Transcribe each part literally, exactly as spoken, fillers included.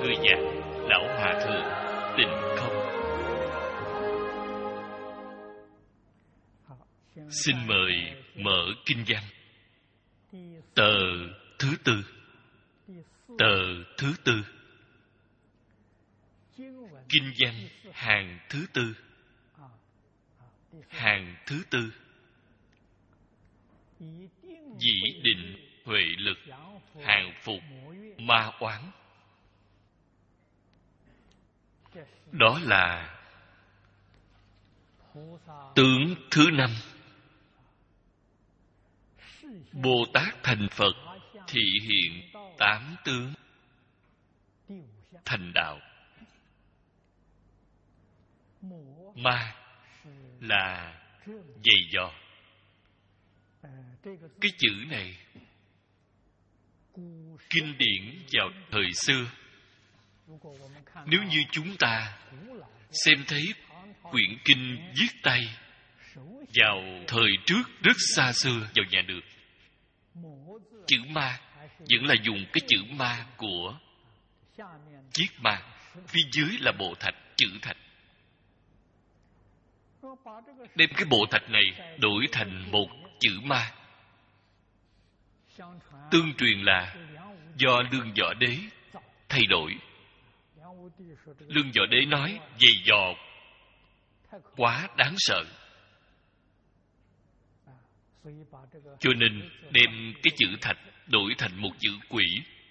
Người giảng Lão Hòa Thượng Tịnh Không. Xin mời mở kinh văn. Tờ thứ tư. Tờ thứ tư. Kinh văn hàng thứ tư. Hàng thứ tư. Dĩ định huệ lực hàng phục ma oán. Đó là tướng thứ năm. Bồ Tát thành Phật thị hiện tám tướng thành đạo. Ma là dày dò. Cái chữ này kinh điển vào thời xưa, nếu như chúng ta xem thấy quyển kinh viết tay vào thời trước rất xa xưa vào nhà được, chữ ma vẫn là dùng cái chữ ma của chiết ma, phía dưới là bộ thạch, chữ thạch. Đem cái bộ thạch này đổi thành một chữ ma. Tương truyền là do Lương Võ Đế thay đổi. Lương Võ Đế nói dày dò quá đáng sợ, cho nên đem cái chữ thạch đổi thành một chữ quỷ.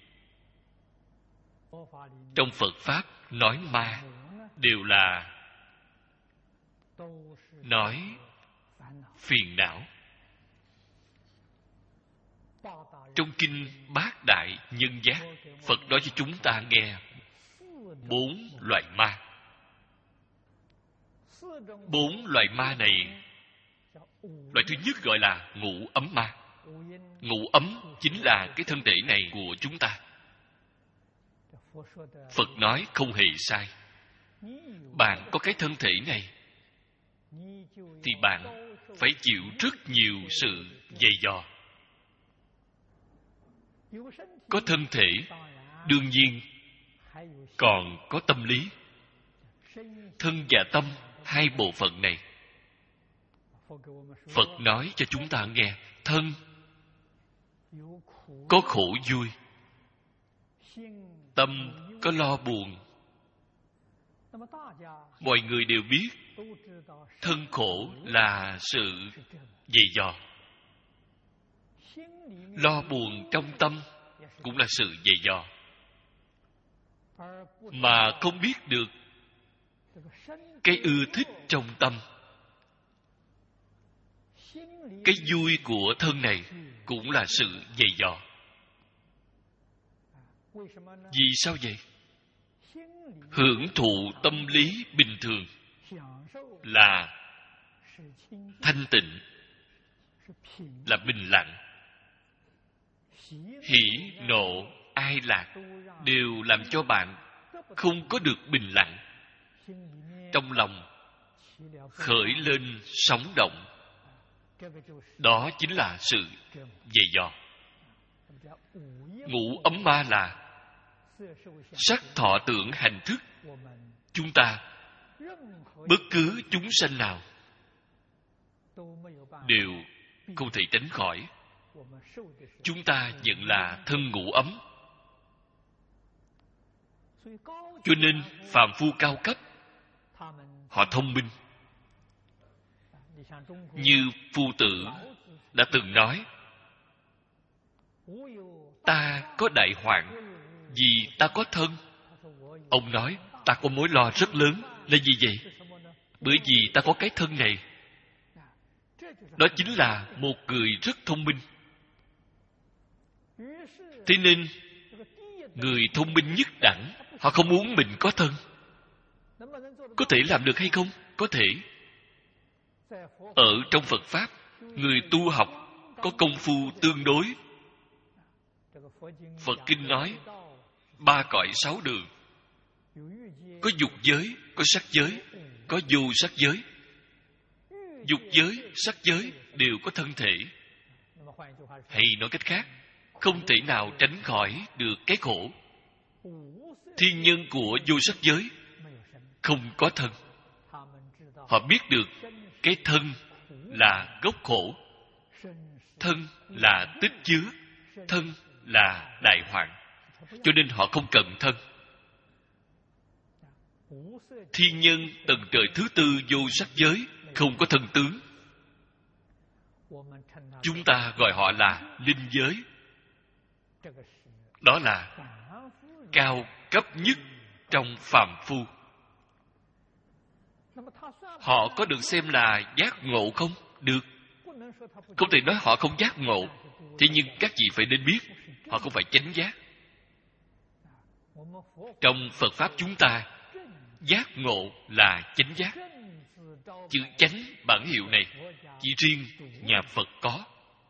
Trong Phật Pháp nói ma đều là nói phiền não. Trong kinh Bát Đại Nhân Giác, Phật nói cho chúng ta nghe bốn loại ma. Bốn loại ma này, loại thứ nhất gọi là ngũ ấm ma. Ngũ ấm chính là cái thân thể này của chúng ta. Phật nói không hề sai. Bạn có cái thân thể này thì bạn phải chịu rất nhiều sự dày dò. Có thân thể, đương nhiên còn có tâm lý. Thân và tâm, hai bộ phận này, Phật nói cho chúng ta nghe, thân có khổ vui, tâm có lo buồn. Mọi người đều biết thân khổ là sự dày dò, lo buồn trong tâm cũng là sự dày dò. Mà không biết được cái ưa thích trong tâm, cái vui của thân này cũng là sự dày dò. Vì sao vậy? Hưởng thụ tâm lý bình thường là thanh tịnh, là bình lặng. Hỉ, nộ, ai lạc đều làm cho bạn không có được bình lặng. Trong lòng khởi lên sóng động. Đó chính là sự dày dò. Ngũ ấm ma là sắc thọ tưởng hành thức. Chúng ta, bất cứ chúng sanh nào đều không thể tránh khỏi. Chúng ta nhận là thân ngũ ấm. Cho nên phàm phu cao cấp, họ thông minh. Như Phu Tử đã từng nói, ta có đại hoạn vì ta có thân. Ông nói, ta có mối lo rất lớn. Là gì vậy? Bởi vì ta có cái thân này. Đó chính là một người rất thông minh. Thế nên người thông minh nhất đẳng, họ không muốn mình có thân. Có thể làm được hay không? Có thể. Ở trong Phật Pháp, người tu học có công phu tương đối. Phật Kinh nói ba cõi sáu đường. Có dục giới, có sắc giới, có vô sắc giới. Dục giới, sắc giới đều có thân thể. Hay nói cách khác, không thể nào tránh khỏi được cái khổ. Thiên nhân của vô sắc giới không có thân. Họ biết được cái thân là gốc khổ, thân là tích chứa, thân là đại hoạn, cho nên họ không cần thân. Thiên nhân tầng trời thứ tư vô sắc giới không có thân tướng. Chúng ta gọi họ là linh giới. Đó là cao cấp nhất trong phàm phu. Họ có được xem là giác ngộ không? Được. Không thể nói họ không giác ngộ. Thế nhưng các vị phải nên biết, họ không phải chánh giác. Trong Phật Pháp chúng ta, giác ngộ là chánh giác. Chữ chánh bản hiệu này chỉ riêng nhà Phật có.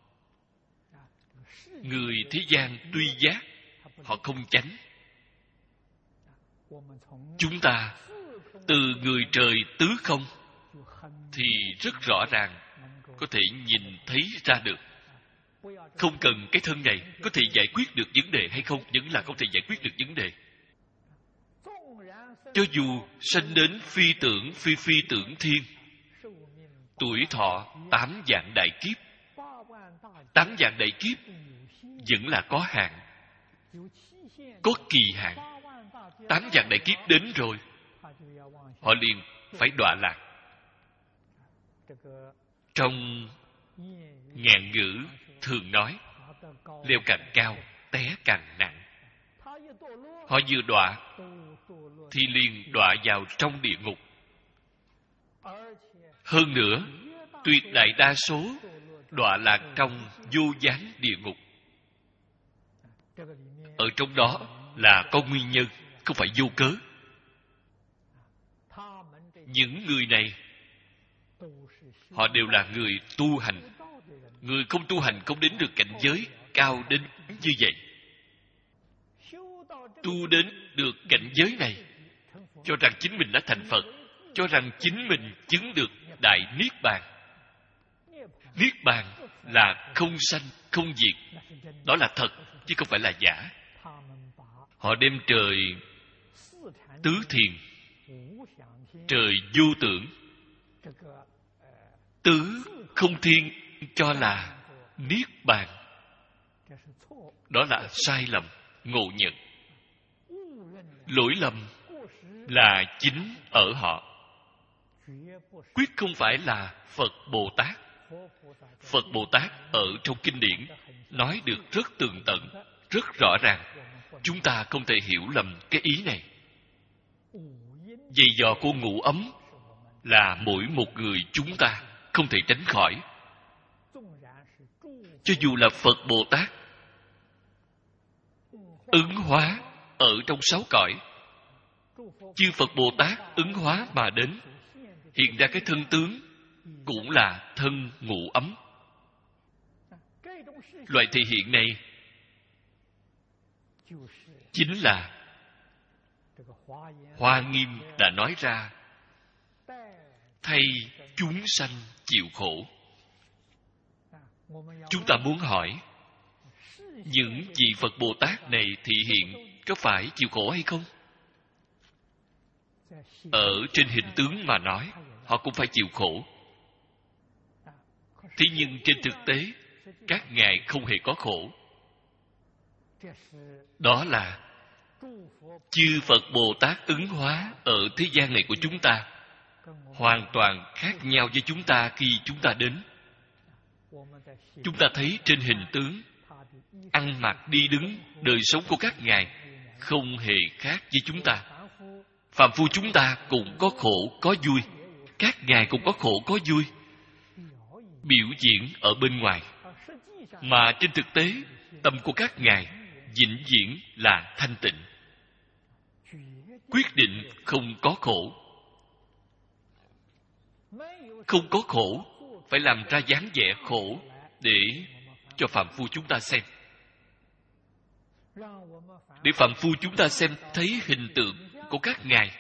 Người thế gian tuy giác, họ không chánh. Chúng ta từ người trời tứ không thì rất rõ ràng có thể nhìn thấy ra được. Không cần cái thân này có thể giải quyết được vấn đề hay không, vẫn là không thể giải quyết được vấn đề. Cho dù sanh đến phi tưởng phi phi tưởng thiên, tuổi thọ tám vạn đại kiếp, tám vạn đại kiếp vẫn là có hạn, có kỳ hạn. Tám vạn đại kiếp đến rồi, họ liền phải đọa lạc. Trong ngạn ngữ thường nói, leo càng cao, té càng nặng. Họ vừa đọa thì liền đọa vào trong địa ngục. Hơn nữa, tuyệt đại đa số đọa lạc trong vô gián địa ngục. Ở trong đó là có nguyên nhân, không phải vô cớ. Những người này, họ đều là người tu hành. Người không tu hành không đến được cảnh giới cao đến như vậy. Tu đến được cảnh giới này, cho rằng chính mình đã thành Phật, cho rằng chính mình chứng được đại Niết Bàn. Niết Bàn là không sanh, không diệt. Đó là thật, chứ không phải là giả. Họ đem trời tứ thiền, trời vô tưởng, tứ không thiên cho là Niết Bàn. Đó là sai lầm, ngộ nhận. Lỗi lầm là chính ở họ, quyết không phải là Phật Bồ Tát. Phật Bồ Tát ở trong kinh điển nói được rất tường tận, rất rõ ràng. Chúng ta không thể hiểu lầm cái ý này. Dày dò của ngũ ấm là mỗi một người chúng ta không thể tránh khỏi. Cho dù là Phật Bồ Tát ứng hóa ở trong sáu cõi, chư Phật Bồ Tát ứng hóa mà đến, hiện ra cái thân tướng cũng là thân ngũ ấm. Loại thể hiện này chính là Hoa Nghiêm đã nói ra, thay chúng sanh chịu khổ. Chúng ta muốn hỏi, những vị Phật Bồ Tát này thị hiện có phải chịu khổ hay không? Ở trên hình tướng mà nói, họ cũng phải chịu khổ. Thế nhưng trên thực tế, các ngài không hề có khổ. Đó là chư Phật Bồ Tát ứng hóa ở thế gian này của chúng ta hoàn toàn khác nhau với chúng ta khi chúng ta đến. Chúng ta thấy trên hình tướng, ăn mặc đi đứng, đời sống của các ngài không hề khác với chúng ta. Phàm phu chúng ta cũng có khổ có vui, các ngài cũng có khổ có vui, biểu diễn ở bên ngoài. Mà trên thực tế, tâm của các ngài vĩnh viễn là thanh tịnh, quyết định không có khổ. Không có khổ, phải làm ra dáng vẻ khổ để cho phàm phu chúng ta xem. Để phàm phu chúng ta xem thấy hình tượng của các ngài,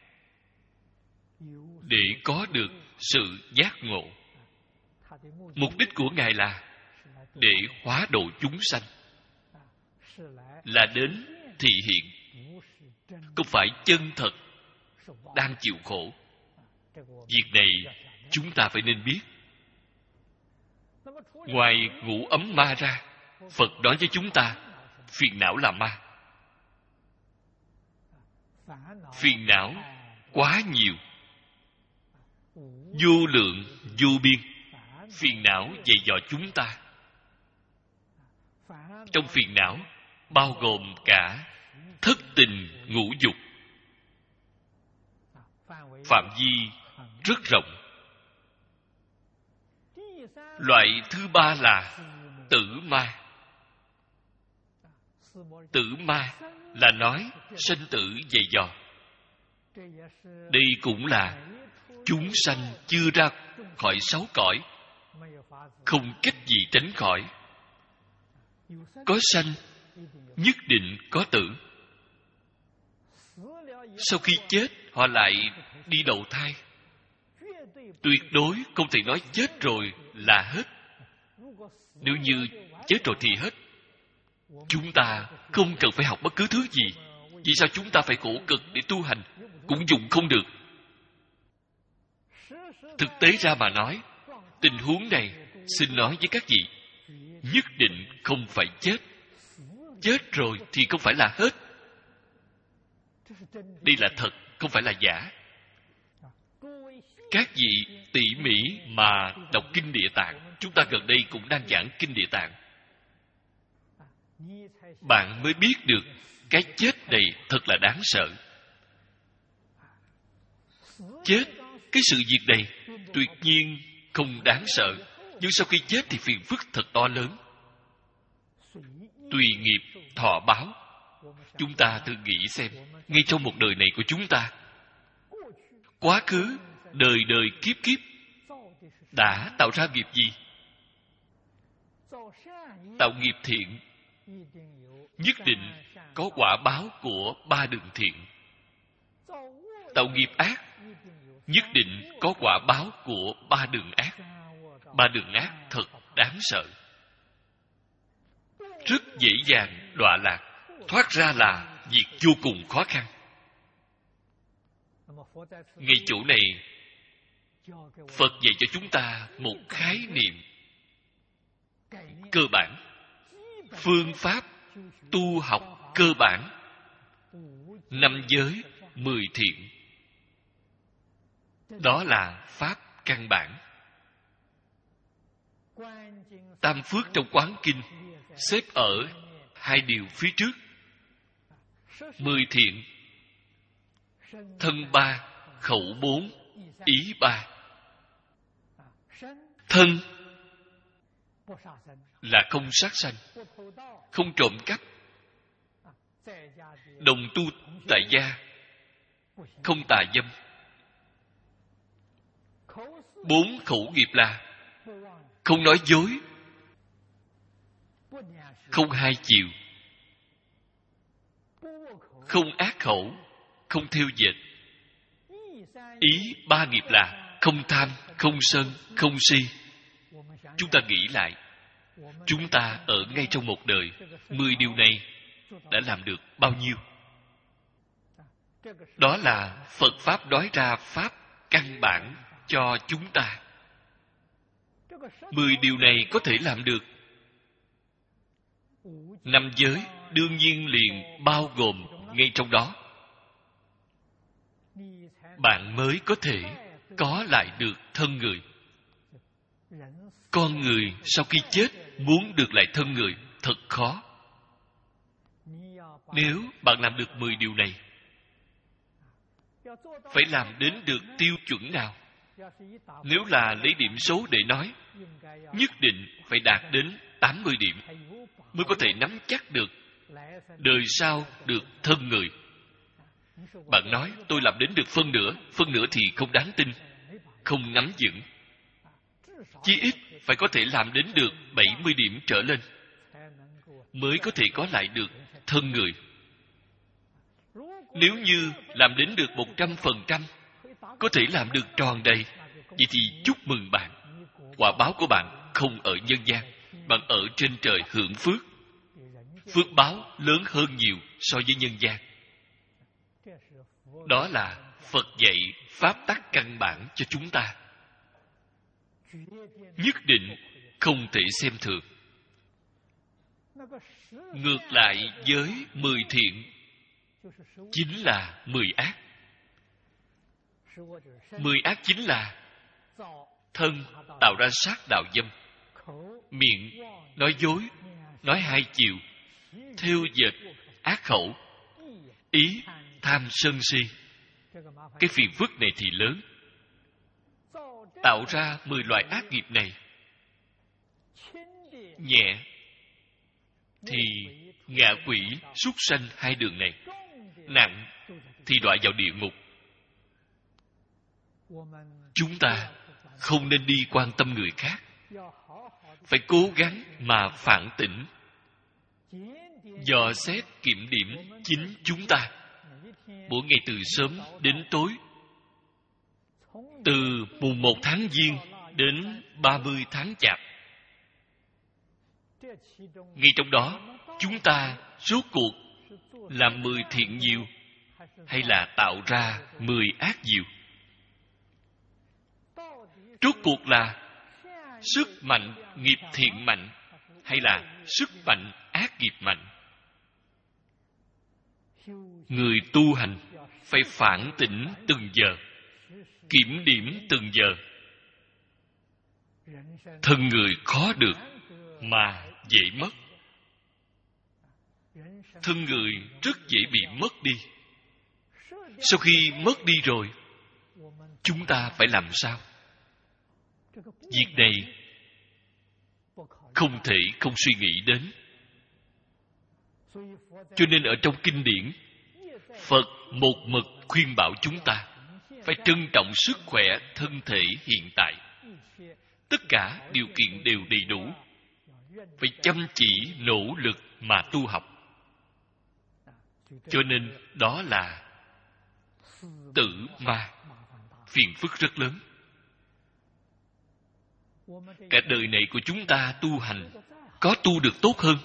để có được sự giác ngộ. Mục đích của ngài là để hóa độ chúng sanh, là đến thị hiện, phải chân thật đang chịu khổ. Việc này chúng ta phải nên biết. Ngoài ngũ ấm ma ra, Phật nói với chúng ta phiền não là ma. Phiền não quá nhiều, vô lượng vô biên. Phiền não dày dò chúng ta. Trong phiền não bao gồm cả thất tình ngũ dục. Phạm vi rất rộng. Loại thứ ba là tử ma. Tử ma là nói sanh tử dày dò. Đây cũng là chúng sanh chưa ra khỏi sáu cõi, không cách gì tránh khỏi. Có sanh, nhất định có tử. Sau khi chết, họ lại đi đầu thai. Tuyệt đối không thể nói chết rồi là hết. Nếu như chết rồi thì hết, chúng ta không cần phải học bất cứ thứ gì. Vì sao chúng ta phải khổ cực để tu hành? Cũng dùng không được. Thực tế ra mà nói, tình huống này xin nói với các vị, nhất định không phải chết. Chết rồi thì không phải là hết. Đây là thật, không phải là giả. Các vị tỉ mỉ mà đọc Kinh Địa Tạng. Chúng ta gần đây cũng đang giảng Kinh Địa Tạng. Bạn mới biết được cái chết này thật là đáng sợ. Chết, cái sự việc này tuyệt nhiên không đáng sợ. Nhưng sau khi chết thì phiền phức thật to lớn. Tùy nghiệp thọ báo. Chúng ta thử nghĩ xem, ngay trong một đời này của chúng ta, quá khứ đời đời kiếp kiếp đã tạo ra nghiệp gì? Tạo nghiệp thiện, nhất định có quả báo của ba đường thiện. Tạo nghiệp ác, nhất định có quả báo của ba đường ác. Ba đường ác thật đáng sợ. Rất dễ dàng đọa lạc, thoát ra là việc vô cùng khó khăn. Ngay chỗ này, Phật dạy cho chúng ta một khái niệm cơ bản, phương pháp tu học cơ bản. Năm giới, mười thiện. Đó là pháp căn bản. Tam phước trong Quán Kinh xếp ở hai điều phía trước. Mười thiện, thân ba, khẩu bốn, ý ba. Thân là không sát sanh, không trộm cắp, đồng tu tại gia, không tà dâm. Bốn khẩu nghiệp là không nói dối, không hai chiều, không ác khẩu, không thêu dệt. Ý ba nghiệp là không tham, không sân, không si. Chúng ta nghĩ lại, chúng ta ở ngay trong một đời, mười điều này đã làm được bao nhiêu? Đó là Phật Pháp nói ra pháp căn bản cho chúng ta. Mười điều này có thể làm được. Năm giới đương nhiên liền bao gồm ngay trong đó. Bạn mới có thể có lại được thân người. Con người sau khi chết muốn được lại thân người thật khó. Nếu bạn làm được mười điều này, phải làm đến được tiêu chuẩn nào? Nếu là lấy điểm số để nói, nhất định phải đạt đến tám mươi điểm mới có thể nắm chắc được đời sau được thân người. Bạn nói tôi làm đến được phân nửa, phân nửa thì không đáng tin, không nắm vững. Chí ít phải có thể làm đến được bảy mươi điểm trở lên mới có thể có lại được thân người. Nếu như làm đến được một trăm phần trăm, có thể làm được tròn đầy, vậy thì chúc mừng bạn. Quả báo của bạn không ở nhân gian, bạn ở trên trời hưởng phước. Phước báo lớn hơn nhiều so với nhân gian. Đó là Phật dạy pháp tắc căn bản cho chúng ta. Nhất định không thể xem thường. Ngược lại với mười thiện chính là mười ác. Mười ác chính là thân tạo ra sát đạo dâm, miệng nói dối, nói hai chiều, thêu dệt, ác khẩu, ý tham sân si. Cái phiền phức này thì lớn. Tạo ra mười loại ác nghiệp này, nhẹ thì ngạ quỷ súc sanh hai đường này, nặng thì đọa vào địa ngục. Chúng ta không nên đi quan tâm người khác, phải cố gắng mà phản tỉnh, dò xét kiểm điểm chính chúng ta. Mỗi ngày từ sớm đến tối, từ mùng một tháng Giêng đến ba mươi tháng Chạp, ngay trong đó chúng ta rốt cuộc làm mười thiện nhiều hay là tạo ra mười ác nhiều? Rốt cuộc là sức mạnh nghiệp thiện mạnh hay là sức mạnh ác nghiệp mạnh? Người tu hành phải phản tỉnh từng giờ, kiểm điểm từng giờ. Thân người khó được mà dễ mất. Thân người rất dễ bị mất đi. Sau khi mất đi rồi, chúng ta phải làm sao? Việc này không thể không suy nghĩ đến. Cho nên ở trong kinh điển, Phật một mực khuyên bảo chúng ta phải trân trọng sức khỏe thân thể hiện tại. Tất cả điều kiện đều đầy đủ, phải chăm chỉ nỗ lực mà tu học. Cho nên đó là tử ma, phiền phức rất lớn. Cả đời này của chúng ta tu hành, có tu được tốt hơn,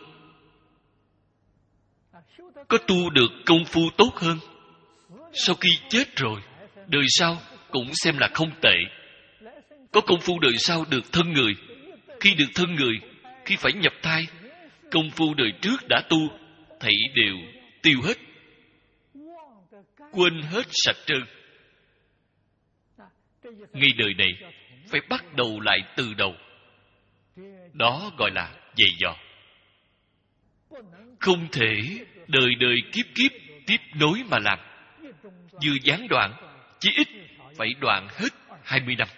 có tu được công phu tốt hơn, sau khi chết rồi, đời sau cũng xem là không tệ. Có công phu đời sau được thân người, khi được thân người, khi phải nhập thai, công phu đời trước đã tu, thảy đều tiêu hết, quên hết sạch trơn. Ngay đời này phải bắt đầu lại từ đầu. Đó gọi là dày dò. Không thể đời đời kiếp kiếp tiếp nối mà làm. Vừa gián đoạn, chí ít phải đoạn hết hai mươi năm.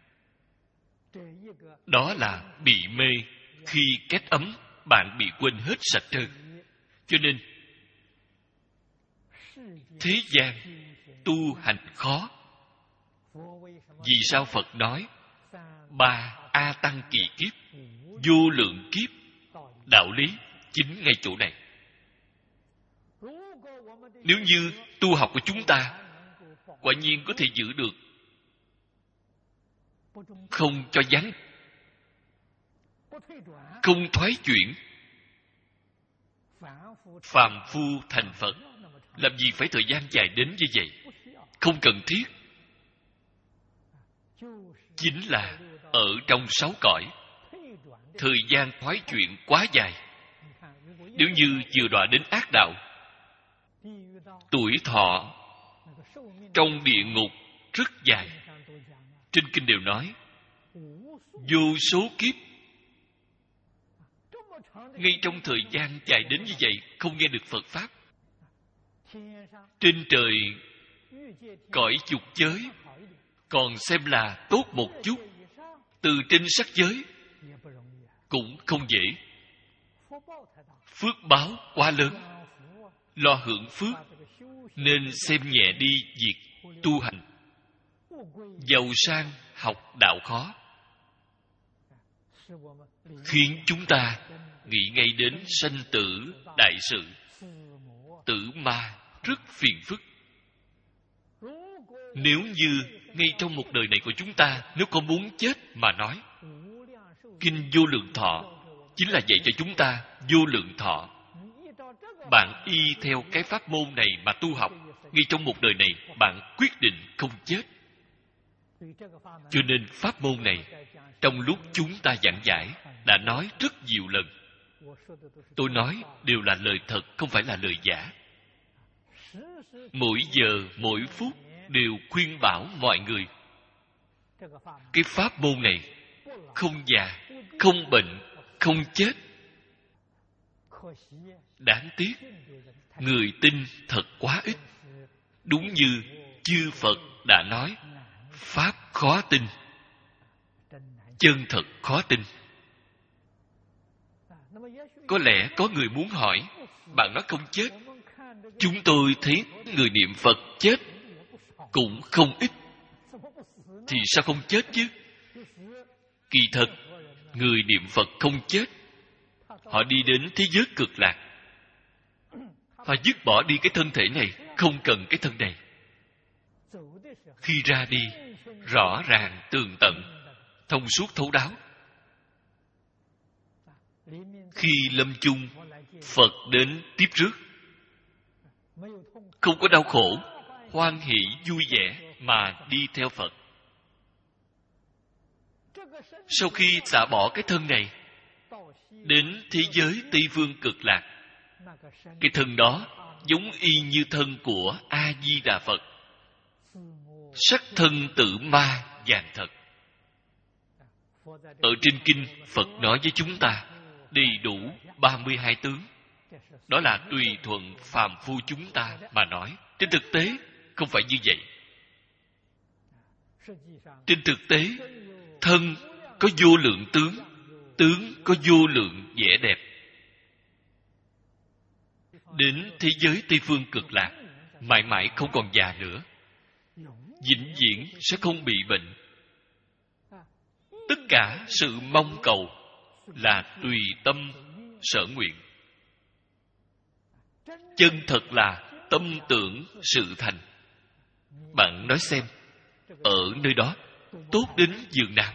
Đó là bị mê, khi kết ấm bạn bị quên hết sạch trơn. Cho nên thế gian tu hành khó. Vì sao Phật nói ba A Tăng kỳ kiếp, vô lượng kiếp? Đạo lý chính ngay chỗ này. Nếu như tu học của chúng ta quả nhiên có thể giữ được, không cho vắng, không thoái chuyển, phàm phu thành Phật, làm gì phải thời gian dài đến như vậy? Không cần thiết. Chính là ở trong sáu cõi, thời gian thoái chuyển quá dài. Nếu như vừa đọa đến ác đạo, tuổi thọ trong địa ngục rất dài. Trên kinh đều nói vô số kiếp. Ngay trong thời gian dài đến như vậy, không nghe được Phật Pháp. Trên trời cõi dục giới còn xem là tốt một chút, từ trên sắc giới cũng không dễ. Phước báo quá lớn, lo hưởng phước, nên xem nhẹ đi việc tu hành. Giàu sang học đạo khó, khiến chúng ta nghĩ ngay đến sanh tử đại sự. Tử ma rất phiền phức. Nếu như ngay trong một đời này của chúng ta, nếu có muốn chết mà nói, kinh Vô Lượng Thọ chính là dạy cho chúng ta vô lượng thọ. bạn y theo cái pháp môn này mà tu học, ngay trong một đời này bạn quyết định không chết. Cho nên pháp môn này trong lúc chúng ta giảng giải đã nói rất nhiều lần. Tôi nói đều là lời thật, không phải là lời giả. Mỗi giờ mỗi phút đều khuyên bảo mọi người. Cái pháp môn này không già, không bệnh, không chết. Đáng tiếc người tin thật quá ít. Đúng như chư Phật đã nói, pháp khó tin, chân thật khó tin. Có lẽ có người muốn hỏi, bạn nói không chết, chúng tôi thấy người niệm Phật chết cũng không ít, thì sao không chết chứ? Kỳ thật, người niệm Phật không chết, họ đi đến thế giới cực lạc. Họ dứt bỏ đi cái thân thể này, không cần cái thân này. Khi ra đi, rõ ràng tường tận, thông suốt thấu đáo. Khi lâm chung, Phật đến tiếp rước. Không có đau khổ, hoan hỷ vui vẻ mà đi theo Phật. Sau khi xả bỏ cái thân này, đến thế giới Tây Phương cực lạc, cái thân đó giống y như thân của A Di Đà Phật. Sắc thân tự ma vàng thật. Ở trên kinh, Phật nói với chúng ta đầy đủ ba mươi hai tướng. Đó là tùy thuận phàm phu chúng ta mà nói. Trên thực tế không phải như vậy. Trên thực tế, thân có vô lượng tướng, tướng có vô lượng vẻ đẹp. Đến thế giới Tây Phương cực lạc, mãi mãi không còn già nữa, vĩnh viễn sẽ không bị bệnh. Tất cả sự mong cầu là tùy tâm sở nguyện. Chân thật là tâm tưởng sự thành. Bạn nói xem, ở nơi đó tốt đến giường nào?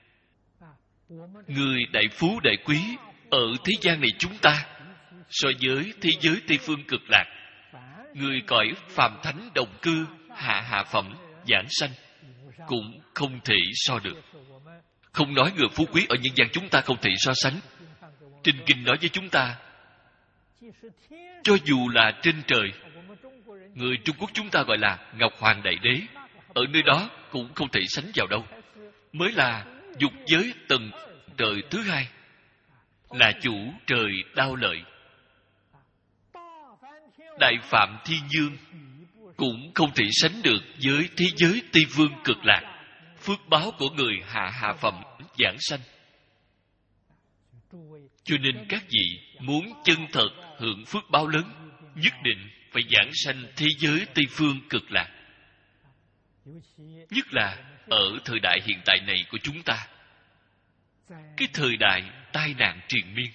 Người đại phú đại quý ở thế gian này chúng ta, so với thế giới Tây Phương cực lạc, người cõi phàm thánh đồng cư hạ hạ phẩm giảng sanh cũng không thể so được. Không nói người phú quý ở nhân gian chúng ta không thể so sánh. Trên kinh nói với chúng ta, cho dù là trên trời, người Trung Quốc chúng ta gọi là Ngọc Hoàng Đại Đế, ở nơi đó cũng không thể sánh vào đâu. Mới là dục giới tầng trời thứ hai, là chủ trời đao lợi. Đại Phạm Thiên Dương cũng không thể sánh được với thế giới Tây Phương cực lạc. Phước báo của người hạ hạ phẩm giảng sanh. Cho nên các vị muốn chân thật hưởng phước báo lớn, nhất định phải giảng sanh thế giới Tây Phương cực lạc. Nhất là ở thời đại hiện tại này của chúng ta, cái thời đại tai nạn triền miên.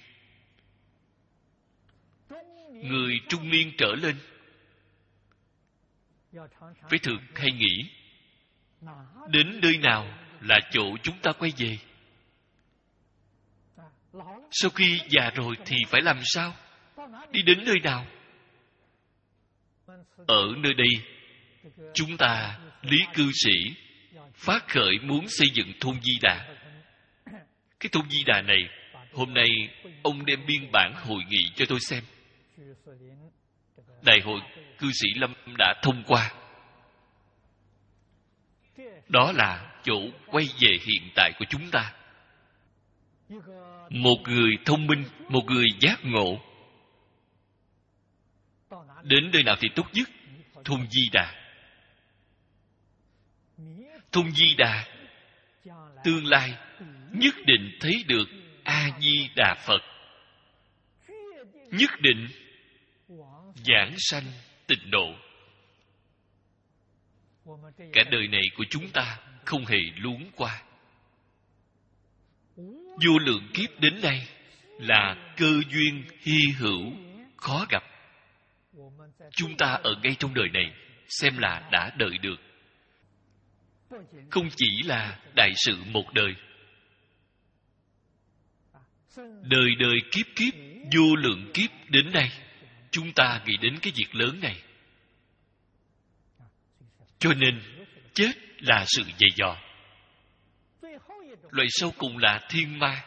Người trung niên trở lên phải thường hay nghĩ, đến nơi nào là chỗ chúng ta quay về? Sau khi già rồi thì phải làm sao? Đi đến nơi nào? Ở nơi đây, chúng ta Lý cư sĩ phát khởi muốn xây dựng thôn Di Đà. Cái thôn Di Đà này, hôm nay ông đem biên bản hội nghị cho tôi xem. Đại hội cư sĩ Lâm đã thông qua. Đó là chỗ quay về hiện tại của chúng ta. Một người thông minh, một người giác ngộ, đến nơi nào thì tốt nhất? Thôn Di Đà. Thôn Di Đà tương lai nhất định thấy được A Di Đà Phật, nhất định giảng sanh tịnh độ. Cả đời này của chúng ta không hề luống qua. Vô lượng kiếp đến nay là cơ duyên hy hữu khó gặp. Chúng ta ở ngay trong đời này xem là đã đợi được. Không chỉ là đại sự một đời, đời đời kiếp kiếp vô lượng kiếp đến nay chúng ta nghĩ đến cái việc lớn này. Cho nên chết là sự dày dò. Loại sau cùng là thiên ma.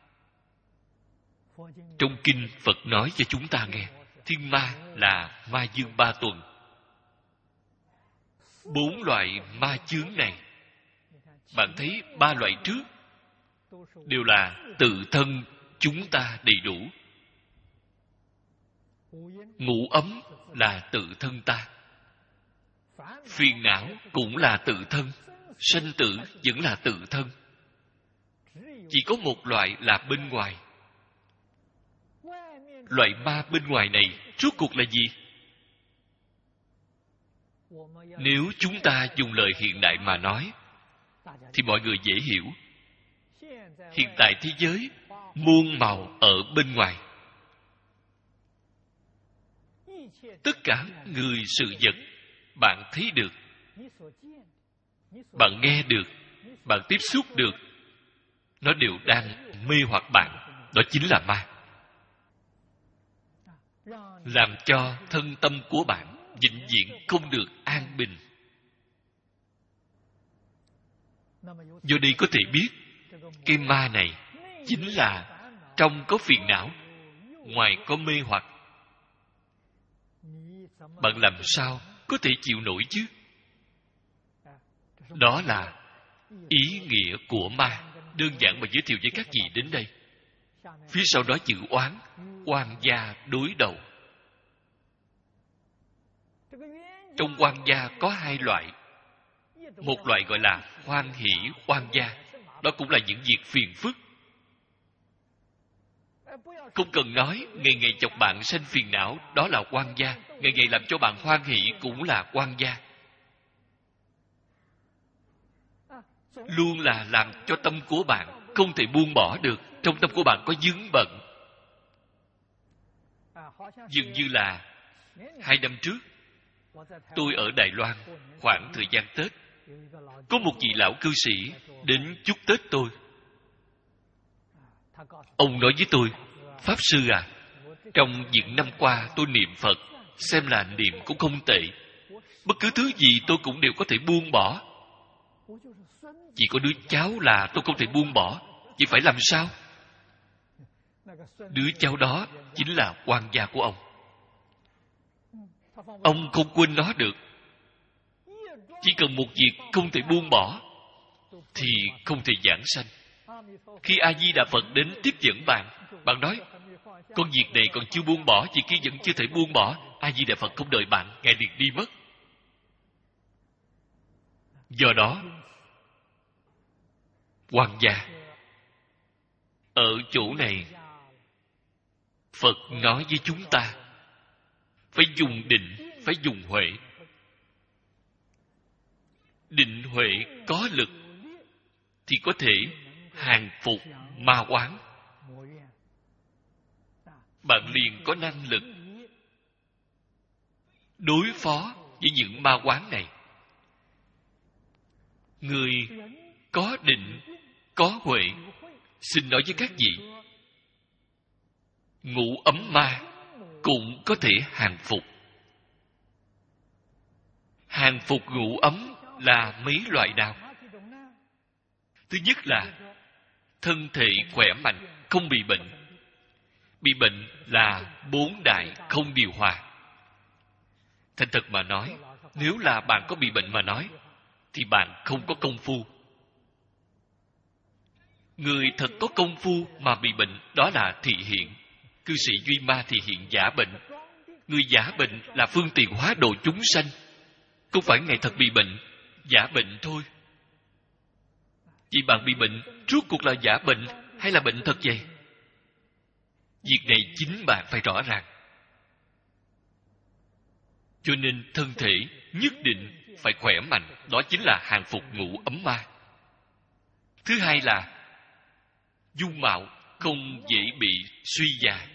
Trong kinh Phật nói cho chúng ta nghe, thiên ma là ma dương ba tuần. Bốn loại ma chướng này, bạn thấy ba loại trước đều là tự thân chúng ta đầy đủ. Ngũ ấm là tự thân ta, phiền não cũng là tự thân, sanh tử vẫn là tự thân. Chỉ có một loại là bên ngoài. Loại ma bên ngoài này rốt cuộc là gì? Nếu chúng ta dùng lời hiện đại mà nói thì mọi người dễ hiểu. Hiện tại thế giới muôn màu ở bên ngoài. Tất cả người sự vật bạn thấy được, bạn nghe được, bạn tiếp xúc được, nó đều đang mê hoặc bạn. Đó chính là ma. Làm cho thân tâm của bạn vĩnh viễn không được an bình. Do đây có thể biết, cái ma này chính là trong có phiền não, ngoài có mê hoặc. Bạn làm sao có thể chịu nổi chứ? Đó là ý nghĩa của ma. Đơn giản mà giới thiệu với các vị đến đây. Phía sau đó chữ oán, oan gia đối đầu. Trong oan gia có hai loại. Một loại gọi là hoan hỷ oan gia. Đó cũng là những việc phiền phức. Không cần nói, ngày ngày chọc bạn sanh phiền não, đó là oan gia. Ngày ngày làm cho bạn hoan hỷ cũng là oan gia. Luôn là làm cho tâm của bạn không thể buông bỏ được. Trong tâm của bạn có vướng bận. Dường như là hai năm trước, tôi ở Đài Loan khoảng thời gian Tết, có một vị lão cư sĩ đến chúc Tết tôi. Ông nói với tôi, Pháp Sư à, trong những năm qua tôi niệm Phật, xem là niệm cũng không tệ. Bất cứ thứ gì tôi cũng đều có thể buông bỏ. Chỉ có đứa cháu là tôi không thể buông bỏ. Vậy phải làm sao? Đứa cháu đó chính là oan gia của ông. Ông không quên nó được. Chỉ cần một việc không thể buông bỏ thì không thể giảng sanh. Khi A-di-đà Phật đến tiếp dẫn bạn, bạn nói, con việc này còn chưa buông bỏ, việc kia vẫn chưa thể buông bỏ. A-di-đà Phật không đợi bạn, Ngài liền đi mất. Do đó, oan gia ở chỗ này, Phật nói với chúng ta phải dùng định, phải dùng huệ. Định huệ có lực thì có thể hàng phục ma oán. Bạn liền có năng lực đối phó với những ma oán này. Người có định, có huệ, xin nói với các vị, ngũ ấm ma cũng có thể hàng phục. Hàng phục ngũ ấm là mấy loại nào? Thứ nhất là thân thể khỏe mạnh, không bị bệnh. Bị bệnh là bốn đại không điều hòa. Thành thật mà nói, nếu là bạn có bị bệnh mà nói, thì bạn không có công phu. Người thật có công phu mà bị bệnh, đó là thị hiện. Cư sĩ Duy Ma thị hiện giả bệnh. Người giả bệnh là phương tiện hóa độ chúng sanh. Không phải Ngài thật bị bệnh, giả bệnh thôi. Vì bạn bị bệnh, rốt cuộc là giả bệnh hay là bệnh thật vậy? Việc này chính bạn phải rõ ràng. Cho nên thân thể nhất định phải khỏe mạnh. Đó chính là hàng phục ngũ ấm ma. Thứ hai là dung mạo không dễ bị suy già.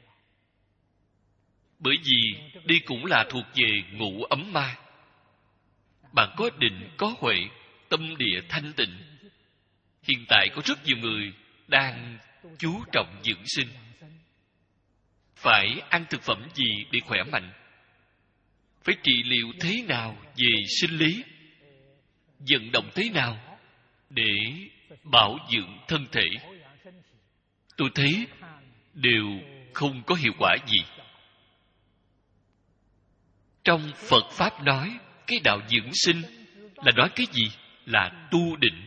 Bởi vì đây cũng là thuộc về ngũ ấm ma. Bạn có định, có huệ, tâm địa thanh tịnh. Hiện tại có rất nhiều người đang chú trọng dưỡng sinh. phải ăn thực phẩm gì để khỏe mạnh, phải trị liệu thế nào về sinh lý, vận động thế nào để bảo dưỡng thân thể, tôi thấy đều không có hiệu quả gì. Trong Phật Pháp nói cái đạo dưỡng sinh là nói cái gì? Là tu định.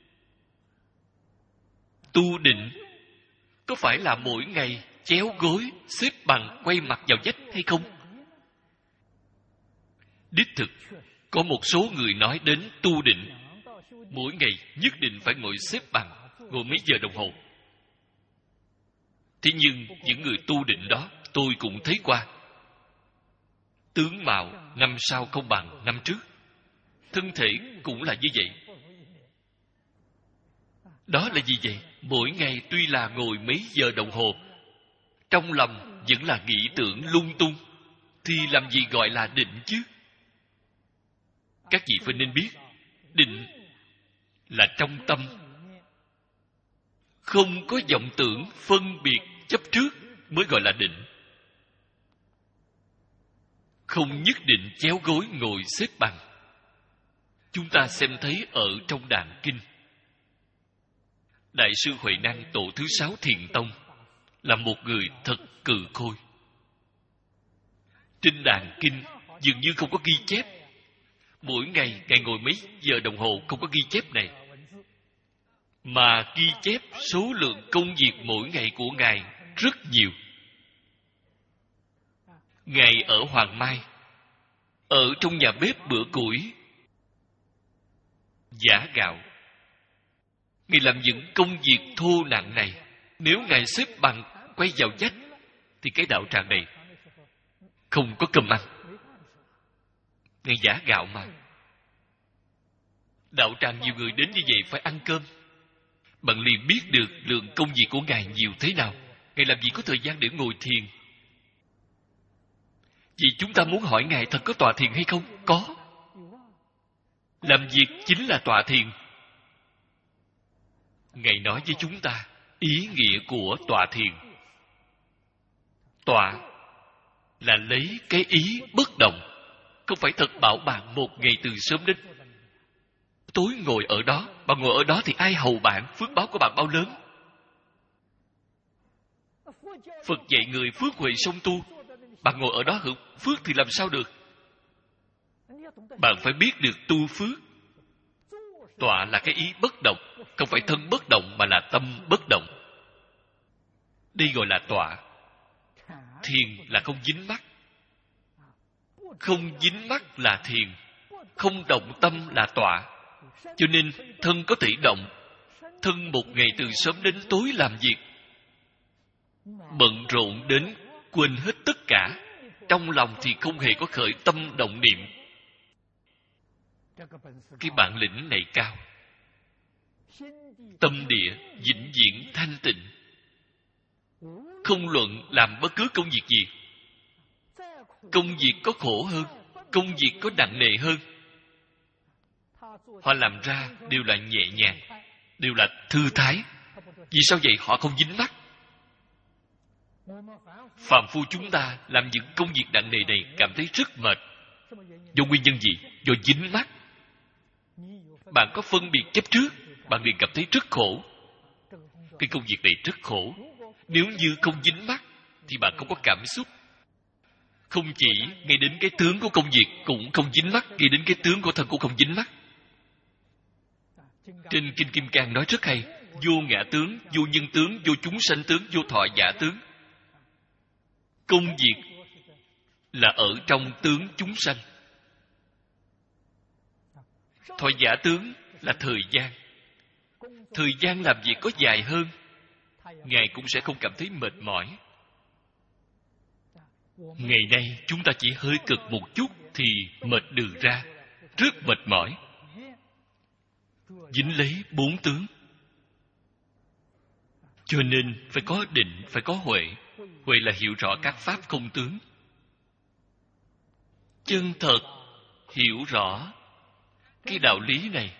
Tu định có phải là mỗi ngày chéo gối, xếp bằng, quay mặt vào vách hay không? Đích thực, có một số người nói đến tu định, mỗi ngày nhất định phải ngồi xếp bằng, ngồi mấy giờ đồng hồ. Thế nhưng những người tu định đó tôi cũng thấy qua. Tướng mạo năm sau không bằng năm trước, thân thể cũng là như vậy. Đó là gì vậy? Mỗi ngày tuy là ngồi mấy giờ đồng hồ, trong lòng vẫn là nghĩ tưởng lung tung, thì làm gì gọi là định chứ? Các vị phải nên biết, định là trong tâm, không có vọng tưởng phân biệt chấp trước mới gọi là định. Không nhất định chéo gối ngồi xếp bằng. Chúng ta xem thấy ở trong Đàn Kinh, Đại sư Huệ Năng tổ thứ sáu Thiền Tông là một người thật cừ khôi. Trên Đàn Kinh dường như không có ghi chép. Mỗi ngày Ngài ngồi mấy giờ đồng hồ không có ghi chép này, mà ghi chép số lượng công việc mỗi ngày của Ngài rất nhiều. Ngài ở Hoàng Mai, ở trong nhà bếp bữa củi, giã gạo. Ngài làm những công việc thô nặng này, nếu Ngài xếp bằng quay vào vách thì cái đạo tràng này không có cơm ăn. Ngài giã gạo mà. Đạo tràng nhiều người đến như vậy phải ăn cơm. Bạn liền biết được lượng công việc của Ngài nhiều thế nào. Ngài làm gì có thời gian để ngồi thiền. Vì chúng ta muốn hỏi Ngài thật có tọa thiền hay không? Có. Làm việc chính là tọa thiền. Ngài nói với chúng ta ý nghĩa của tọa thiền. Tọa là lấy cái ý bất động, không phải thật bảo bạn một ngày từ sớm đến tối ngồi ở đó. Bạn ngồi ở đó thì ai hầu bạn? Phước báo của bạn bao lớn? Phật dạy người phước huệ song tu. Bạn ngồi ở đó hưởng phước thì làm sao được? Bạn phải biết được tu phước. Tọa là cái ý bất động, không phải thân bất động mà là tâm bất động. Đây gọi là tọa. Thiền là không dính mắc. Không dính mắc là thiền. Không động tâm là tọa. Cho nên thân có thể động. Thân một ngày từ sớm đến tối làm việc, bận rộn đến quên hết tất cả. Trong lòng thì không hề có khởi tâm động niệm. Cái bản lĩnh này cao. Tâm địa vĩnh viễn thanh tịnh. Không luận làm bất cứ công việc gì. Công việc có khổ hơn, công việc có nặng nề hơn, họ làm ra đều là nhẹ nhàng, đều là thư thái. Vì sao vậy? Họ không dính mắc. Phàm phu chúng ta làm những công việc nặng nề này cảm thấy rất mệt. Do nguyên nhân gì? Do dính mắc. Bạn có phân biệt chấp trước, bạn liền cảm thấy rất khổ. Cái công việc này rất khổ. Nếu như không dính mắc thì bạn không có cảm xúc. Không chỉ ngay đến cái tướng của công việc cũng không dính mắc, ngay đến cái tướng của thân cũng không dính mắc. Trên Kinh Kim Cang nói rất hay: vô ngã tướng, vô nhân tướng, vô chúng sanh tướng, vô thọ giả tướng. Công việc là ở trong tướng chúng sanh. Thọ giả tướng là thời gian. Thời gian làm việc có dài hơn, Ngài cũng sẽ không cảm thấy mệt mỏi. Ngày nay chúng ta chỉ hơi cực một chút thì mệt đừ ra, rất mệt mỏi. Dính lấy bốn tướng. Cho nên phải có định, phải có huệ. Huệ là hiểu rõ các pháp không tướng. Chân thật hiểu rõ cái đạo lý này.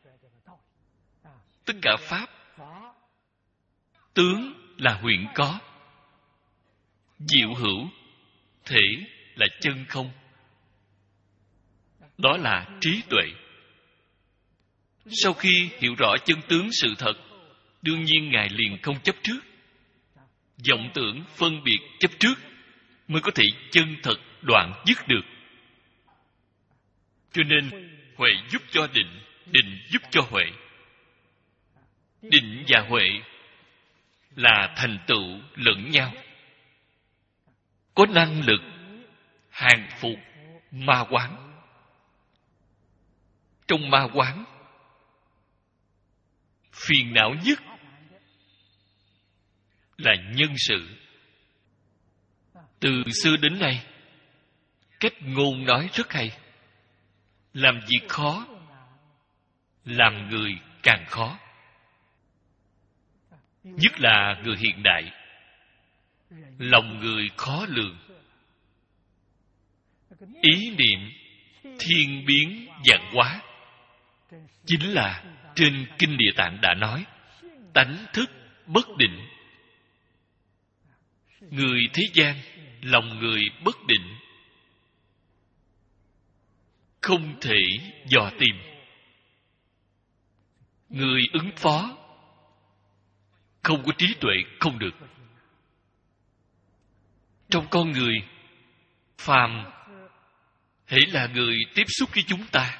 Tất cả pháp tướng là huyễn có. diệu hữu, thể là chân không. Đó là trí tuệ. Sau khi hiểu rõ chân tướng sự thật, đương nhiên Ngài liền không chấp trước. Vọng tưởng phân biệt chấp trước mới có thể chân thật đoạn dứt được. Cho nên huệ giúp cho định, định giúp cho huệ. Định và huệ là thành tựu lẫn nhau, có năng lực hàng phục ma quán. Trong ma quán, phiền não nhất là nhân sự. Từ xưa đến nay, cách ngôn nói rất hay. Làm việc khó, làm người càng khó. Nhất là người hiện đại, lòng người khó lường. Ý niệm thiên biến vạn hóa, chính là trên Kinh Địa Tạng đã nói, tánh thức bất định. Người thế gian, lòng người bất định, không thể dò tìm. Người ứng phó không có trí tuệ không được. Trong con người phàm, hễ là người tiếp xúc với chúng ta,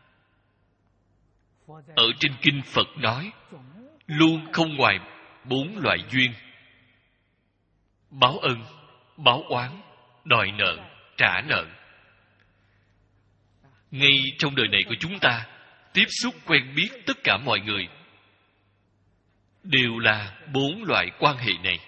ở trên kinh Phật nói, luôn không ngoài bốn loại duyên: báo ân, báo oán, đòi nợ, trả nợ. Ngay trong đời này của chúng ta, tiếp xúc quen biết tất cả mọi người đều là bốn loại quan hệ này.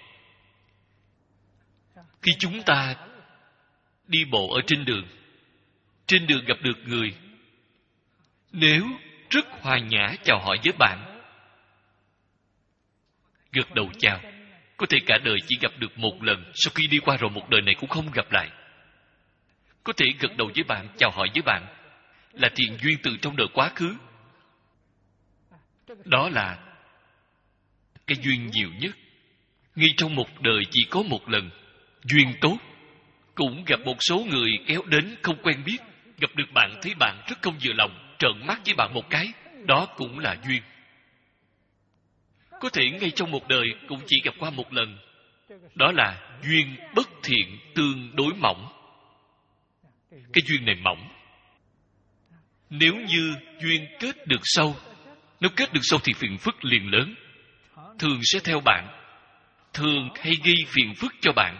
Khi chúng ta đi bộ ở trên đường, trên đường gặp được người, nếu rất hòa nhã chào hỏi với bạn, gật đầu chào, có thể cả đời chỉ gặp được một lần, sau khi đi qua rồi một đời này cũng không gặp lại. Có thể gật đầu với bạn, chào hỏi với bạn, là tiền duyên từ trong đời quá khứ. Đó là cái duyên nhiều nhất. Ngay trong một đời chỉ có một lần, duyên tốt. Cũng gặp một số người kéo đến không quen biết, gặp được bạn thấy bạn rất không vừa lòng, trợn mắt với bạn một cái, đó cũng là duyên. Có thể ngay trong một đời cũng chỉ gặp qua một lần, đó là duyên bất thiện tương đối mỏng. Cái duyên này mỏng. Nếu như duyên kết được sâu, nếu kết được sâu thì phiền phức liền lớn, thường sẽ theo bạn, thường hay gây phiền phức cho bạn.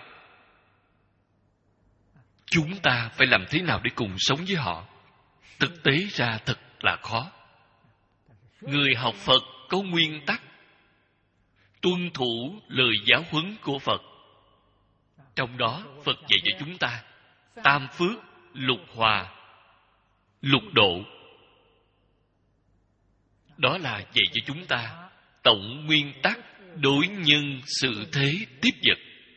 Chúng ta phải làm thế nào để cùng sống với họ? Thực tế ra thật là khó. Người học Phật có nguyên tắc, tuân thủ lời giáo huấn của Phật. Trong đó Phật dạy cho chúng ta tam phước, lục hòa, lục độ. Đó là dạy cho chúng ta tổng nguyên tắc đối nhân sự thế tiếp vật,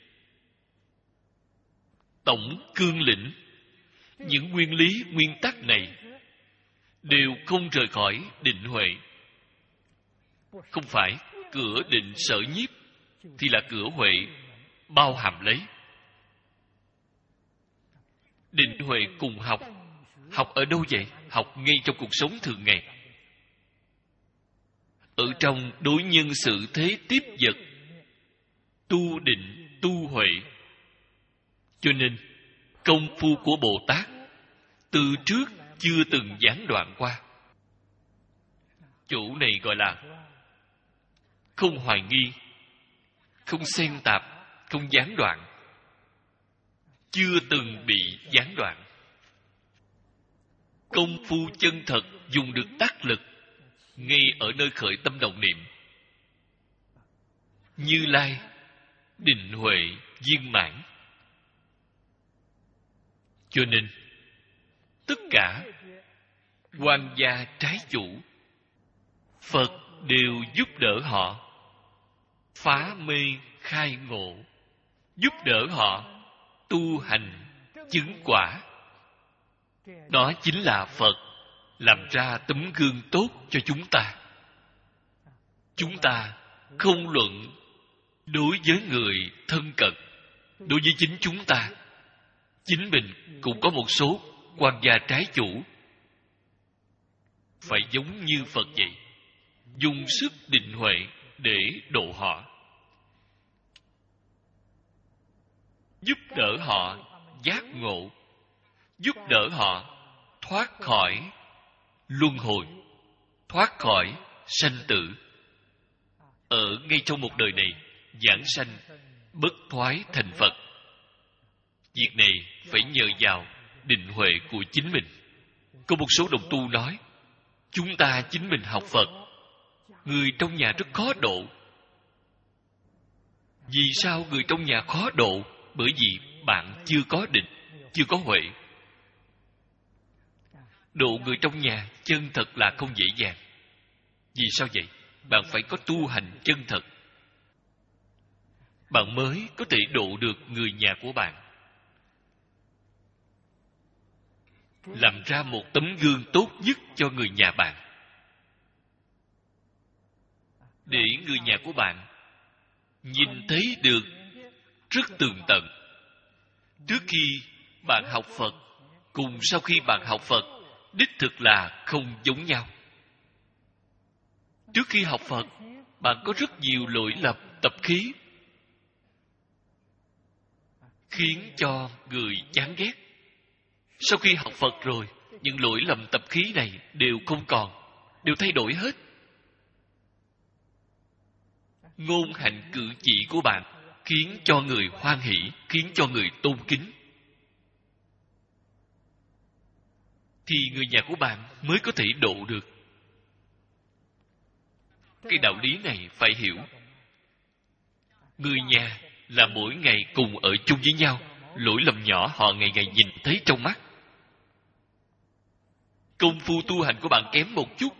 tổng cương lĩnh. Những nguyên lý nguyên tắc này đều không rời khỏi định huệ. Không phải cửa định sở nhiếp thì là cửa huệ bao hàm lấy. Định huệ cùng học. Học ở đâu vậy? Học ngay trong cuộc sống thường ngày, ở trong đối nhân sự thế tiếp vật, tu định, tu huệ. Cho nên công phu của Bồ Tát từ trước chưa từng gián đoạn qua. Chỗ này gọi là không hoài nghi, không xen tạp, không gián đoạn. Chưa từng bị gián đoạn. Công phu chân thật dùng được tác lực ngay ở nơi khởi tâm động niệm. Như Lai định huệ viên mãn. Cho nên tất cả quan gia trái chủ, Phật đều giúp đỡ họ phá mê khai ngộ, giúp đỡ họ tu hành chứng quả. Đó chính là Phật làm ra tấm gương tốt cho chúng ta. Chúng ta không luận đối với người thân cận, đối với chính chúng ta, chính mình cũng có một số quan gia trái chủ. Phải giống như Phật vậy, dùng sức định huệ để độ họ, giúp đỡ họ giác ngộ, giúp đỡ họ thoát khỏi luân hồi, thoát khỏi sanh tử, ở ngay trong một đời này giảng sanh bất thoái thành Phật. Việc này phải nhờ vào định huệ của chính mình. Có một số đồng tu nói, chúng ta chính mình học Phật, người trong nhà rất khó độ. Vì sao người trong nhà khó độ? Bởi vì bạn chưa có định, chưa có huệ. Độ người trong nhà chân thật là không dễ dàng. Vì sao vậy? Bạn phải có tu hành chân thật, bạn mới có thể độ được người nhà của bạn. Làm ra một tấm gương tốt nhất cho người nhà bạn, để người nhà của bạn nhìn thấy được rất tường tận. Trước khi bạn học Phật cùng sau khi bạn học Phật đích thực là không giống nhau. Trước khi học Phật, bạn có rất nhiều lỗi lầm tập khí, khiến cho người chán ghét. Sau khi học Phật rồi, những lỗi lầm tập khí này đều không còn, đều thay đổi hết. Ngôn hành cử chỉ của bạn khiến cho người hoan hỷ, khiến cho người tôn kính, thì người nhà của bạn mới có thể độ được. Cái đạo lý này phải hiểu. Người nhà là mỗi ngày cùng ở chung với nhau, lỗi lầm nhỏ họ ngày ngày nhìn thấy trong mắt. Công phu tu hành của bạn kém một chút,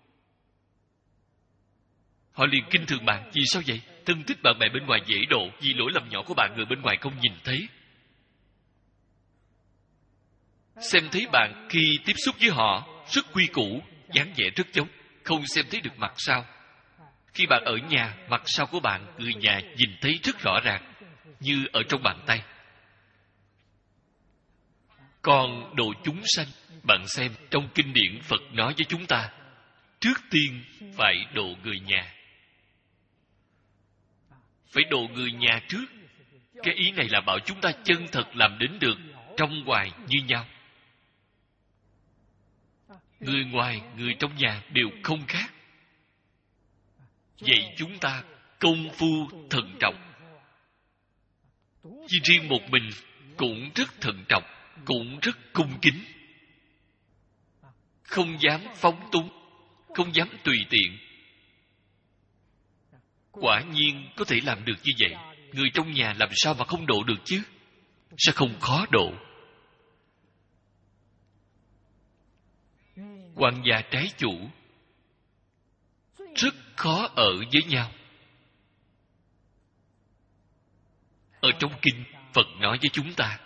họ liền kinh thường bạn. Vì sao vậy? Thân thích bạn bè bên ngoài dễ độ, vì lỗi lầm nhỏ của bạn người bên ngoài không nhìn thấy. Xem thấy bạn khi tiếp xúc với họ rất quy củ, dáng vẻ rất giống, không xem thấy được mặt sau. Khi bạn ở nhà, mặt sau của bạn người nhà nhìn thấy rất rõ ràng, như ở trong bàn tay. Còn độ chúng sanh, bạn xem trong kinh điển Phật nói với chúng ta, trước tiên phải độ người nhà. Phải độ người nhà trước. Cái ý này là bảo chúng ta chân thật làm đến được trong ngoài như nhau. Người ngoài, người trong nhà đều không khác. Vậy chúng ta công phu thận trọng. Chỉ riêng một mình cũng rất thận trọng, cũng rất cung kính, không dám phóng túng, không dám tùy tiện. Quả nhiên có thể làm được như vậy. Người trong nhà làm sao mà không độ được chứ? Sẽ không khó độ. Quan gia trái chủ rất khó ở với nhau. Ở trong kinh, Phật nói với chúng ta,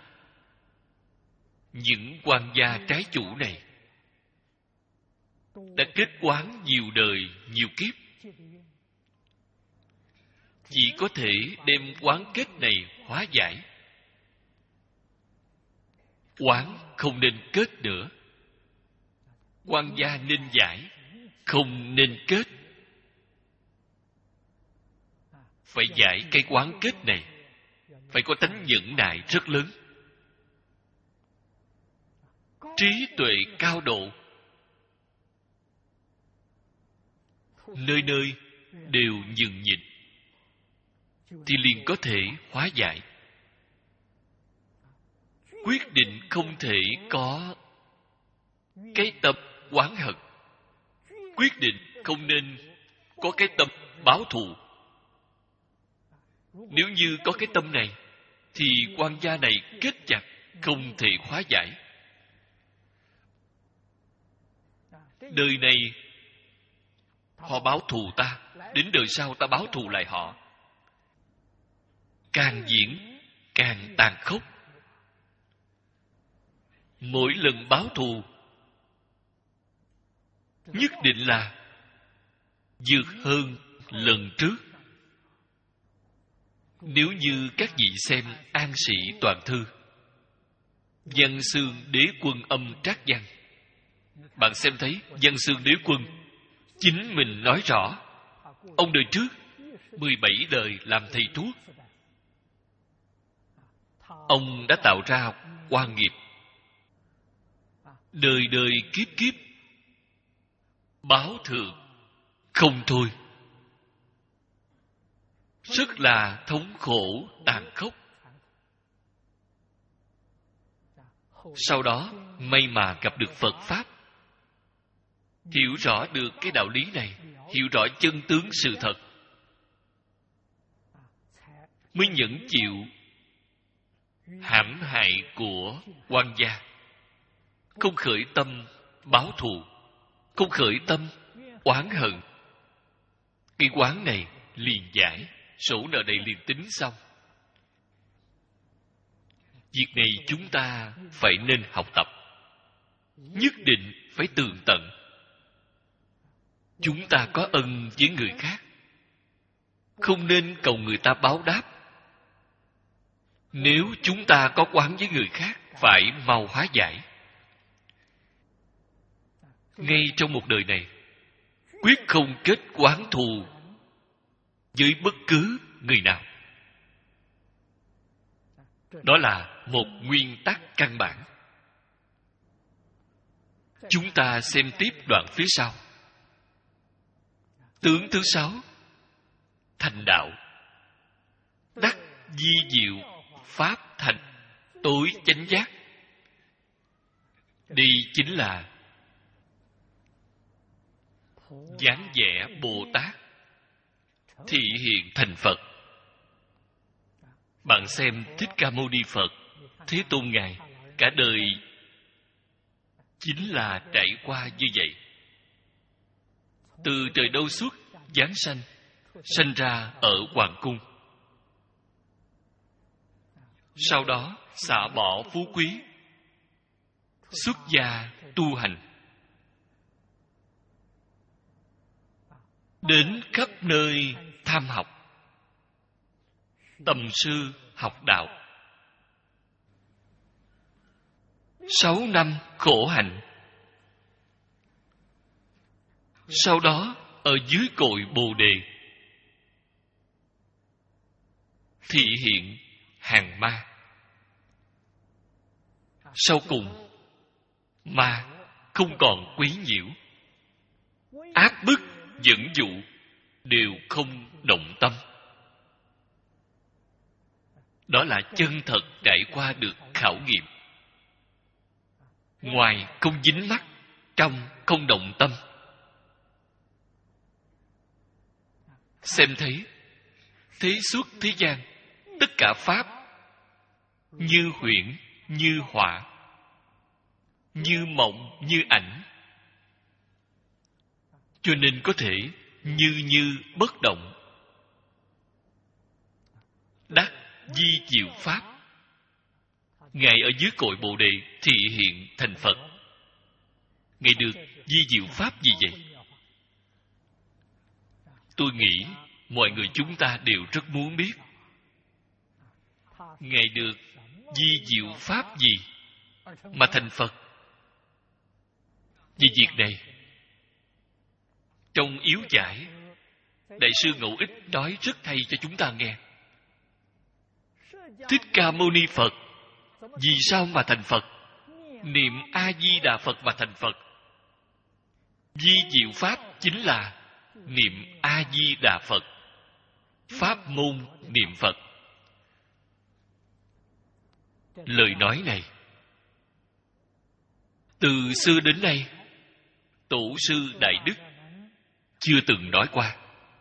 những quan gia trái chủ này đã kết oán nhiều đời, nhiều kiếp. Chỉ có thể đem oán kết này hóa giải. Oán không nên kết nữa. Quan gia nên giải, không nên kết. Phải giải cái oán kết này, phải có tánh nhẫn nại rất lớn, trí tuệ cao độ, nơi nơi đều nhường nhịn, thì liền có thể hóa giải. Quyết định không thể có cái tâm oán hận. Quyết định không nên có cái tâm báo thù. Nếu như có cái tâm này, thì quan gia này kết chặt, không thể hóa giải. Đời này họ báo thù ta, đến đời sau ta báo thù lại họ. Càng diễn càng tàn khốc. Mỗi lần báo thù nhất định là vượt hơn lần trước. Nếu như các vị xem An Sĩ Toàn Thư, Văn Xương Đế Quân Âm Trác Văn, bạn xem thấy Văn Xương Đế Quân chính mình nói rõ, ông đời trước mười bảy đời làm thầy thuốc, ông đã tạo ra oan nghiệp, đời đời kiếp kiếp báo thượng không thôi, rất là thống khổ tàn khốc. Sau đó may mà gặp được Phật Pháp, hiểu rõ được cái đạo lý này, hiểu rõ chân tướng sự thật, mới nhẫn chịu hãm hại của quan gia, không khởi tâm báo thù, không khởi tâm oán hận. Cái oán này liền giải, sổ nợ này liền tính xong. Việc này chúng ta phải nên học tập, nhất định phải tường tận. Chúng ta có ân với người khác, không nên cầu người ta báo đáp. Nếu chúng ta có oán với người khác, phải mau hóa giải. Ngay trong một đời này, quyết không kết oán thù với bất cứ người nào. Đó là một nguyên tắc căn bản. Chúng ta xem tiếp đoạn phía sau. Tướng thứ sáu, thành đạo. Đắc di diệu pháp thành, tối chánh giác. Đây chính là dáng vẻ Bồ Tát thị hiện thành Phật. Bạn xem Thích Ca Mâu Ni Phật, Thế Tôn Ngài cả đời chính là trải qua như vậy. Từ trời đâu xuất, giáng sanh, sanh ra ở hoàng cung. Sau đó xả bỏ phú quý, xuất gia tu hành, đến khắp nơi tham học, tầm sư học đạo. Sáu năm khổ hạnh. Sau đó ở dưới cội Bồ Đề thị hiện hàng ma. Sau cùng ma không còn quấy nhiễu, áp bức dẫn dụ đều không động tâm. Đó là chân thật trải qua được khảo nghiệm. Ngoài không dính mắc, trong không động tâm. Xem thấy thế suốt thế gian, tất cả pháp như huyễn, như họa, như mộng, như ảnh, cho nên có thể như như bất động. Đắc di diệu pháp. Ngài ở dưới cội Bồ Đề thị hiện thành Phật. Ngài được di diệu pháp gì vậy? Tôi nghĩ mọi người chúng ta đều rất muốn biết Ngài được di diệu pháp gì mà thành Phật. Vì việc này, trong yếu giải, Đại sư Ngẫu Ích nói rất hay cho chúng ta nghe. Thích Ca Mâu Ni Phật vì sao mà thành Phật? Niệm A Di Đà Phật mà thành Phật. Di diệu pháp chính là niệm A Di Đà Phật, pháp môn niệm Phật. Lời nói này từ xưa đến nay, Tổ sư Đại Đức chưa từng nói qua.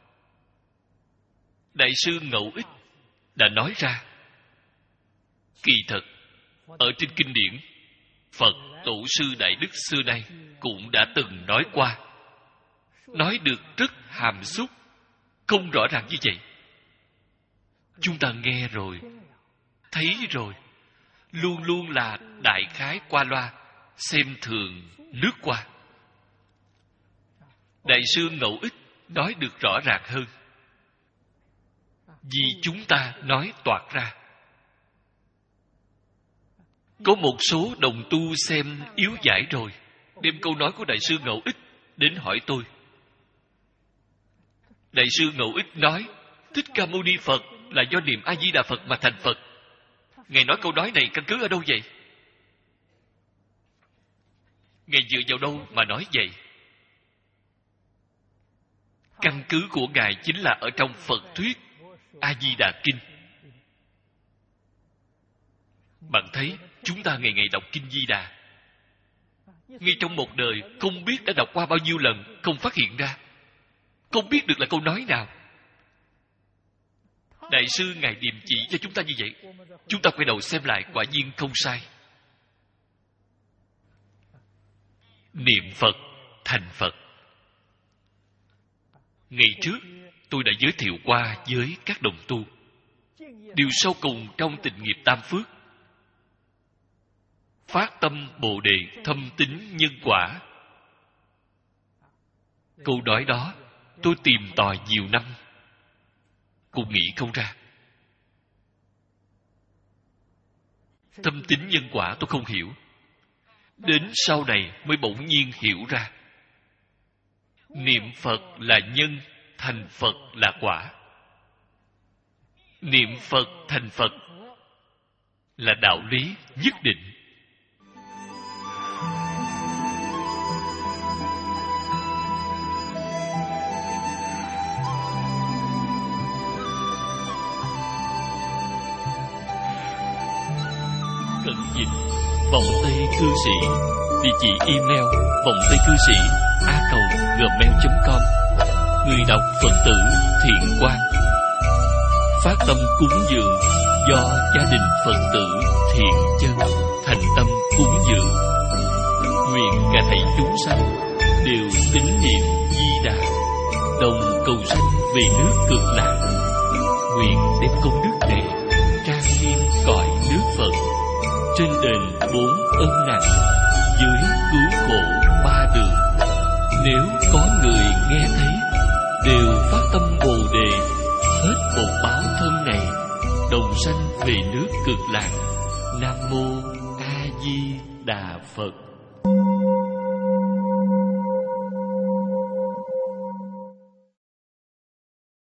Đại sư Ngẫu Ích đã nói ra. Kỳ thật, ở trên kinh điển, Phật Tổ sư Đại Đức xưa nay cũng đã từng nói qua. Nói được rất hàm xúc, không rõ ràng như vậy. Chúng ta nghe rồi, thấy rồi, luôn luôn là đại khái qua loa, xem thường, lướt qua. Đại sư Ngẫu Ích nói được rõ ràng hơn. vì chúng ta nói toạc ra. Có một số đồng tu xem yếu giải rồi, đem câu nói của Đại sư Ngẫu Ích đến hỏi tôi. Đại sư Ngẫu Ích nói Thích Ca Mâu Ni Phật là do niệm A Di Đà Phật mà thành Phật. Ngài nói câu nói này căn cứ ở đâu vậy? Ngài dựa vào đâu mà nói vậy? Căn cứ của Ngài chính là ở trong Phật thuyết A Di Đà Kinh. Bạn thấy chúng ta ngày ngày đọc Kinh Di Đà, ngay trong một đời không biết đã đọc qua bao nhiêu lần, không phát hiện ra, không biết được là câu nói nào. Đại sư Ngài điềm chỉ cho chúng ta như vậy, chúng ta quay đầu xem lại, quả nhiên không sai. Niệm Phật thành Phật. Ngày trước tôi đã giới thiệu qua với các đồng tu điều sau cùng trong tịnh nghiệp tam phước: phát tâm Bồ Đề, thâm tín nhân quả. Câu nói đó tôi tìm tòi nhiều năm cũng nghĩ không ra. Thâm tín nhân quả tôi không hiểu, đến sau này mới bỗng nhiên hiểu ra. Niệm Phật là nhân, thành Phật là quả. Niệm Phật thành Phật là đạo lý nhất định. Cẩn dịch Vọng Tây Cư Sĩ. Địa chỉ email vọng tây cư sĩ a còng gmail chấm com. Người đọc Phật tử Thiện Quang. Phát tâm cúng dường do gia đình Phật tử Thiện Chân thành tâm cúng dường. Nguyện cả thảy chúng sanh đều tín niệm Di Đà, đồng cầu sanh về nước Cực Lạc. Nguyện đem công đức này trang nghiêm cõi nước Phật, trên đền bốn ân nặng, dưới cứu khổ ba đường. Nếu có người nghe thấy đều phát tâm Bồ Đề, hết một báo thân này, đồng sanh về nước Cực Lạc. Nam mô A Di Đà Phật.